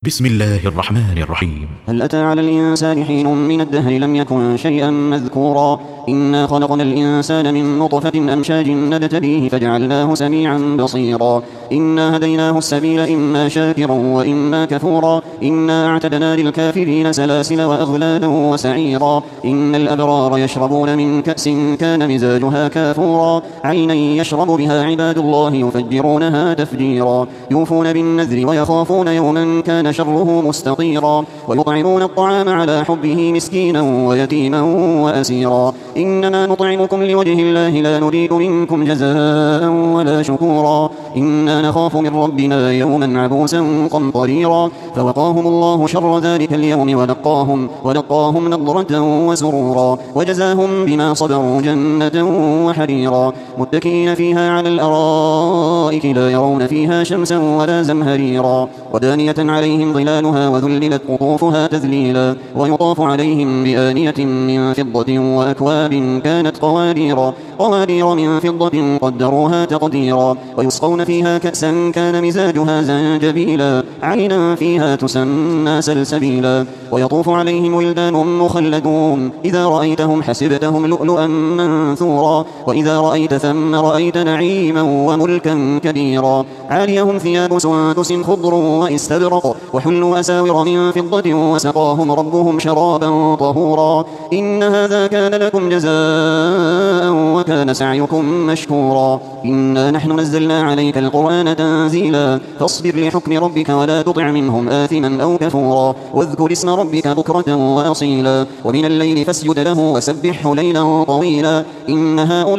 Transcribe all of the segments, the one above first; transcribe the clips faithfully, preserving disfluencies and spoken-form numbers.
بسم الله الرحمن الرحيم. هل أتى على الإنسان حين من الدهر لم يكن شيئا مذكورا إنا خلقنا الإنسان من نطفة أمشاج نبتليه فجعلناه سميعا بصيرا إنا هديناه السبيل إما شاكرا وإما كفورا إنا أعتدنا للكافرين سلاسل وأغلالا وسعيرا إن الأبرار يشربون من كأس كان مزاجها كافورا عينا يشرب بها عباد الله يفجرونها تفجيرا يوفون بالنذر ويخافون يوما كان شره مستطيرا ويطعمون الطعام على حبه مسكينا ويتيما وأسيرا إنما نطعمكم لوجه الله لا نريد منكم جزاء ولا شكورا إنا نخاف من ربنا يوما عبوسا قمطريرا فوقاهم الله شر ذلك اليوم ولقاهم, ولقاهم نضرة وسرورا وجزاهم بما صبروا جنة وحريرا متكئين فيها على الأرائك لا يرون فيها شمسا ولا زمهريرا ودانية عليهم ظلالها وذللت قطوفها تذليلا ويطاف عليهم بآنية من فضة وأكواب كانت قواريرا قوارير من فضة قدروها تقديرا ويسقون فيها كأسا كان مزاجها زنجبيلا عينا فيها تسمى سلسبيلا ويطوف عليهم ولدان مخلدون إذا رأيتهم حسبتهم لؤلؤا منثورا وإذا رأيت ثم رأيت نعيما وملكا كبيرا عاليهم ثياب سندس خضر واستبرق وحلوا أساور من فضة وسقاهم ربهم شرابا طهورا إن هذا كان لكم جزاء وكان سعيكم مشكورا إنا نحن نزلنا عليك القرآن تنزيلا فاصبر لحكم ربك ولا تطع منهم آثما أو كفورا واذكر اسم ربك بكرة وأصيلا ومن الليل فاسجد له وسبحه ليلا طويلا إن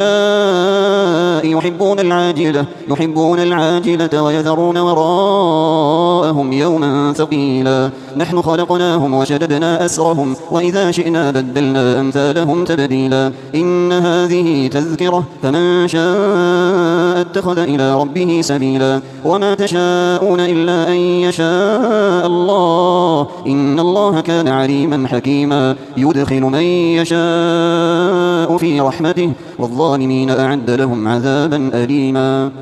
هؤلاء يحبون العاجلة يحبون العاجلة ويذرون وراءهم يوما ثقيلا نحن خلقناهم وشددنا أسرهم وإذا شئنا بدلنا أمثالهم تبديلا إن هذه تذكرة فمن شاء اتخذ إلى ربه سبيلا وما تشاءون إلا أن يشاء الله إن الله كان عليما حكيما يدخل من يشاء في رحمته والظالمين أعد لهم عذابا أليما.